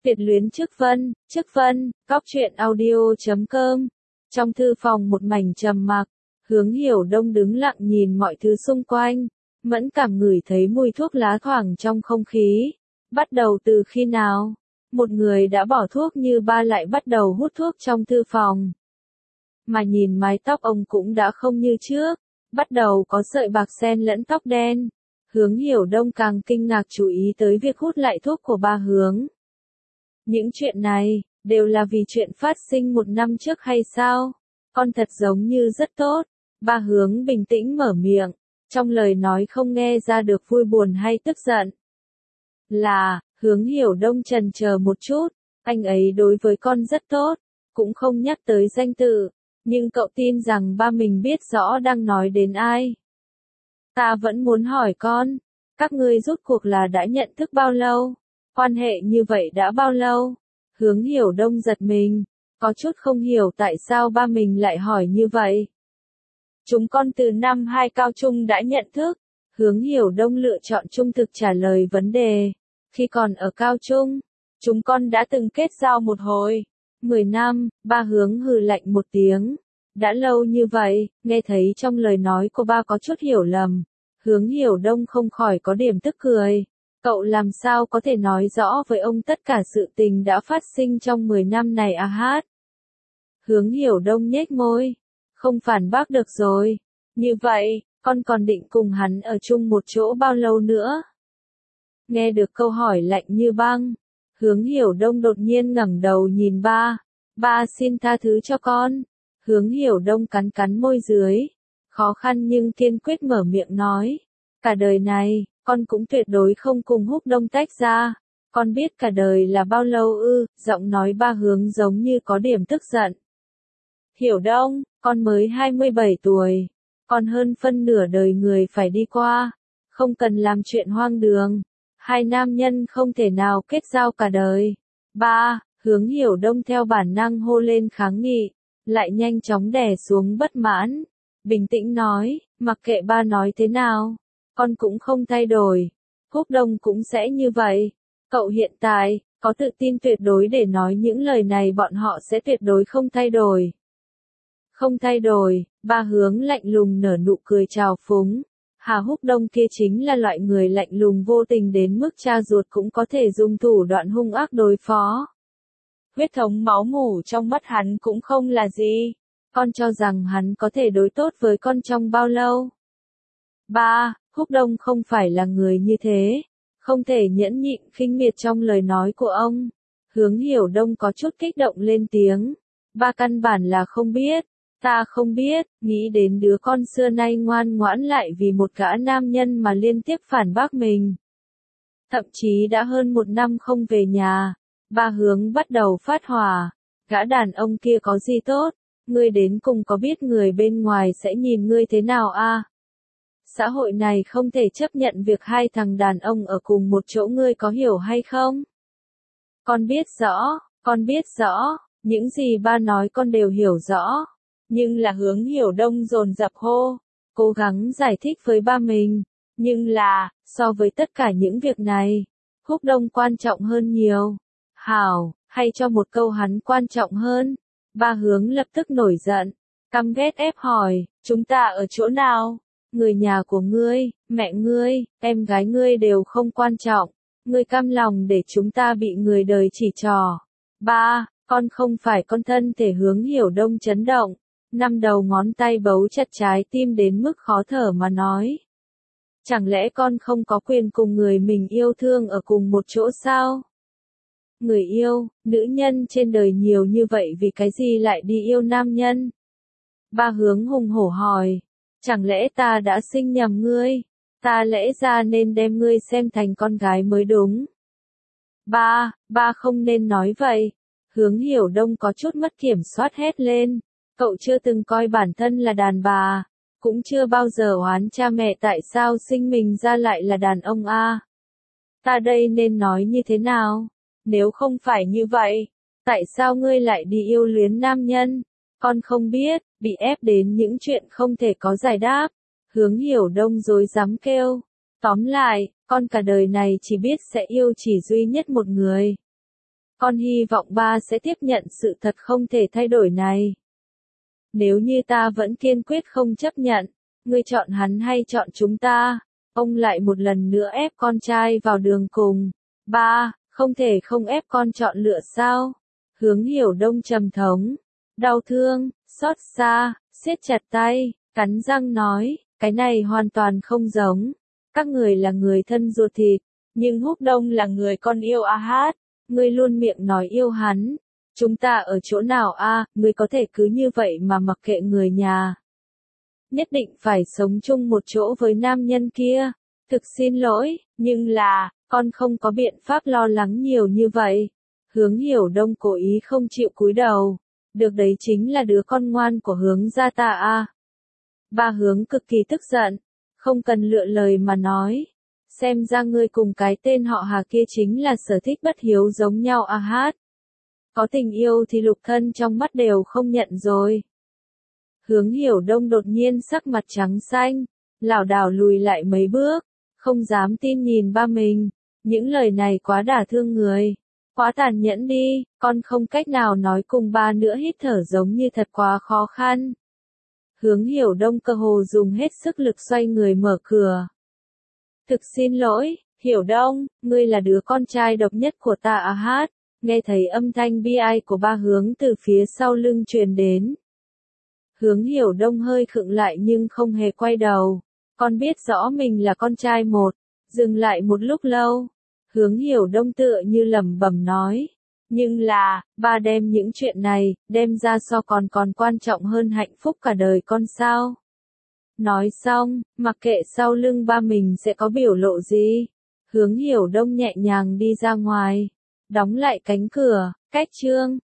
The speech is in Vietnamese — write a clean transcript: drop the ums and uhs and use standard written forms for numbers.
Tuyệt luyến Chức Vân, Cóc truyện audio.com. Trong thư phòng một mảnh trầm mặc, Hướng Hiểu Đông đứng lặng nhìn mọi thứ xung quanh, mẫn cảm ngửi thấy mùi thuốc lá thoảng trong không khí. Bắt đầu từ khi nào? Một người đã bỏ thuốc như ba lại bắt đầu hút thuốc trong thư phòng. Mà nhìn mái tóc ông cũng đã không như trước, bắt đầu có sợi bạc xen lẫn tóc đen. Hướng Hiểu Đông càng kinh ngạc chú ý tới việc hút lại thuốc của ba Hướng. Những chuyện này, đều là vì chuyện phát sinh 1 năm trước hay sao? Con thật giống như rất tốt. Ba Hướng bình tĩnh mở miệng, trong lời nói không nghe ra được vui buồn hay tức giận. Hướng Hiểu Đông chần chờ một chút, anh ấy đối với con rất tốt, cũng không nhắc tới danh tự, nhưng cậu tin rằng ba mình biết rõ đang nói đến ai. Ta vẫn muốn hỏi con, các ngươi rốt cuộc là đã nhận thức bao lâu? Quan hệ như vậy đã bao lâu? Hướng Hiểu Đông giật mình, có chút không hiểu tại sao ba mình lại hỏi như vậy. Chúng con từ năm 2 cao trung đã nhận thức. Hướng Hiểu Đông lựa chọn trung thực trả lời vấn đề. Khi còn ở cao trung, chúng con đã từng kết giao một hồi. 10 năm, ba Hướng hừ lạnh một tiếng. Đã lâu như vậy, nghe thấy trong lời nói của ba có chút hiểu lầm. Hướng Hiểu Đông không khỏi có điểm tức cười. Cậu làm sao có thể nói rõ với ông tất cả sự tình đã phát sinh trong 10 năm này à hát? Hướng Hiểu Đông nhếch môi. Không phản bác được rồi. Như vậy, con còn định cùng hắn ở chung một chỗ bao lâu nữa? Nghe được câu hỏi lạnh như băng, Hướng Hiểu Đông đột nhiên ngẩng đầu nhìn ba. Ba xin tha thứ cho con. Hướng Hiểu Đông cắn cắn môi dưới. Khó khăn nhưng kiên quyết mở miệng nói. Cả đời này, con cũng tuyệt đối không cùng Húc Đông tách ra. Con biết cả đời là bao lâu ư? Giọng nói ba Hướng giống như có điểm tức giận. Hiểu Đông, con mới 27 tuổi. Còn hơn phân nửa đời người phải đi qua. Không cần làm chuyện hoang đường. 2 nam nhân không thể nào kết giao cả đời. Ba, Hướng Hiểu Đông theo bản năng hô lên kháng nghị. Lại nhanh chóng đè xuống bất mãn. Bình tĩnh nói, mặc kệ ba nói thế nào. Con cũng không thay đổi. Húc Đông cũng sẽ như vậy. Cậu hiện tại, có tự tin tuyệt đối để nói những lời này bọn họ sẽ tuyệt đối không thay đổi. Không thay đổi, ba Hướng lạnh lùng nở nụ cười trào phúng. Hà Húc Đông kia chính là loại người lạnh lùng vô tình đến mức cha ruột cũng có thể dùng thủ đoạn hung ác đối phó. Huyết thống máu mủ trong mắt hắn cũng không là gì. Con cho rằng hắn có thể đối tốt với con trong bao lâu? Ba, Húc Đông không phải là người như thế. Không thể nhẫn nhịn khinh miệt trong lời nói của ông. Hướng Hiểu Đông có chút kích động lên tiếng. Ba căn bản là không biết. Ta không biết, nghĩ đến đứa con xưa nay ngoan ngoãn lại vì một gã nam nhân mà liên tiếp phản bác mình. Thậm chí đã hơn 1 năm không về nhà. Ba Hướng bắt đầu phát hỏa. Gã đàn ông kia có gì tốt? Ngươi đến cùng có biết người bên ngoài sẽ nhìn ngươi thế nào a? Xã hội này không thể chấp nhận việc 2 thằng đàn ông ở cùng một chỗ, ngươi có hiểu hay không? Con biết rõ, những gì ba nói con đều hiểu rõ. Nhưng là Hướng Hiểu Đông dồn dập hô, cố gắng giải thích với ba mình. Nhưng là, so với tất cả những việc này, Húc Đông quan trọng hơn nhiều. Hảo, hay cho một câu hắn quan trọng hơn. Ba Hướng lập tức nổi giận, căm ghét ép hỏi, chúng ta ở chỗ nào? Người nhà của ngươi, mẹ ngươi, em gái ngươi đều không quan trọng. Ngươi cam lòng để chúng ta bị người đời chỉ trỏ. Ba, con không phải con thân thể. Hướng Hiểu Đông chấn động. 5 đầu ngón tay bấu chặt trái tim đến mức khó thở mà nói. Chẳng lẽ con không có quyền cùng người mình yêu thương ở cùng một chỗ sao? Người yêu, nữ nhân trên đời nhiều như vậy vì cái gì lại đi yêu nam nhân? Ba Hướng hùng hổ hỏi. Chẳng lẽ ta đã sinh nhầm ngươi? Ta lẽ ra nên đem ngươi xem thành con gái mới đúng. Ba không nên nói vậy. Hướng Hiểu Đông có chút mất kiểm soát hét lên. Cậu chưa từng coi bản thân là đàn bà, cũng chưa bao giờ oán cha mẹ tại sao sinh mình ra lại là đàn ông a. Ta đây nên nói như thế nào? Nếu không phải như vậy, tại sao ngươi lại đi yêu luyến nam nhân? Con không biết, bị ép đến những chuyện không thể có giải đáp. Hướng Hiểu Đông rối rắm kêu. Tóm lại, con cả đời này chỉ biết sẽ yêu chỉ duy nhất một người. Con hy vọng ba sẽ tiếp nhận sự thật không thể thay đổi này. Nếu như ta vẫn kiên quyết không chấp nhận, ngươi chọn hắn hay chọn chúng ta? Ông lại một lần nữa ép con trai vào đường cùng. Ba, không thể không ép con chọn lựa sao? Hướng Hiểu Đông trầm thống, đau thương, xót xa, siết chặt tay, cắn răng nói, cái này hoàn toàn không giống. Các người là người thân ruột thịt, nhưng Húc Đông là người con yêu Ahad. Ngươi luôn miệng nói yêu hắn. Chúng ta ở chỗ nào a? Ngươi có thể cứ như vậy mà mặc kệ người nhà. Nhất định phải sống chung một chỗ với nam nhân kia. Thực xin lỗi, nhưng là, con không có biện pháp lo lắng nhiều như vậy. Hướng Hiểu Đông cố ý không chịu cúi đầu. Được đấy chính là đứa con ngoan của Hướng gia ta a. Ba Hướng cực kỳ tức giận, không cần lựa lời mà nói. Xem ra ngươi cùng cái tên họ Hà kia chính là sở thích bất hiếu giống nhau Ahad. Có tình yêu thì lục thân trong mắt đều không nhận rồi. Hướng Hiểu Đông đột nhiên sắc mặt trắng xanh, lảo đảo lùi lại mấy bước, không dám tin nhìn ba mình. Những lời này quá đả thương người, quá tàn nhẫn đi, con không cách nào nói cùng ba nữa, hít thở giống như thật quá khó khăn. Hướng Hiểu Đông cơ hồ dùng hết sức lực xoay người mở cửa. Thực xin lỗi, Hiểu Đông, ngươi là đứa con trai độc nhất của ta Ahad. Nghe thấy âm thanh bi ai của ba Hướng từ phía sau lưng truyền đến. Hướng Hiểu Đông hơi khựng lại nhưng không hề quay đầu. Con biết rõ mình là con trai một. Dừng lại một lúc lâu. Hướng Hiểu Đông tựa như lẩm bẩm nói. Nhưng là, ba đem những chuyện này, đem ra so còn quan trọng hơn hạnh phúc cả đời con sao? Nói xong, mặc kệ sau lưng ba mình sẽ có biểu lộ gì. Hướng Hiểu Đông nhẹ nhàng đi ra ngoài. Đóng lại cánh cửa, cách chương.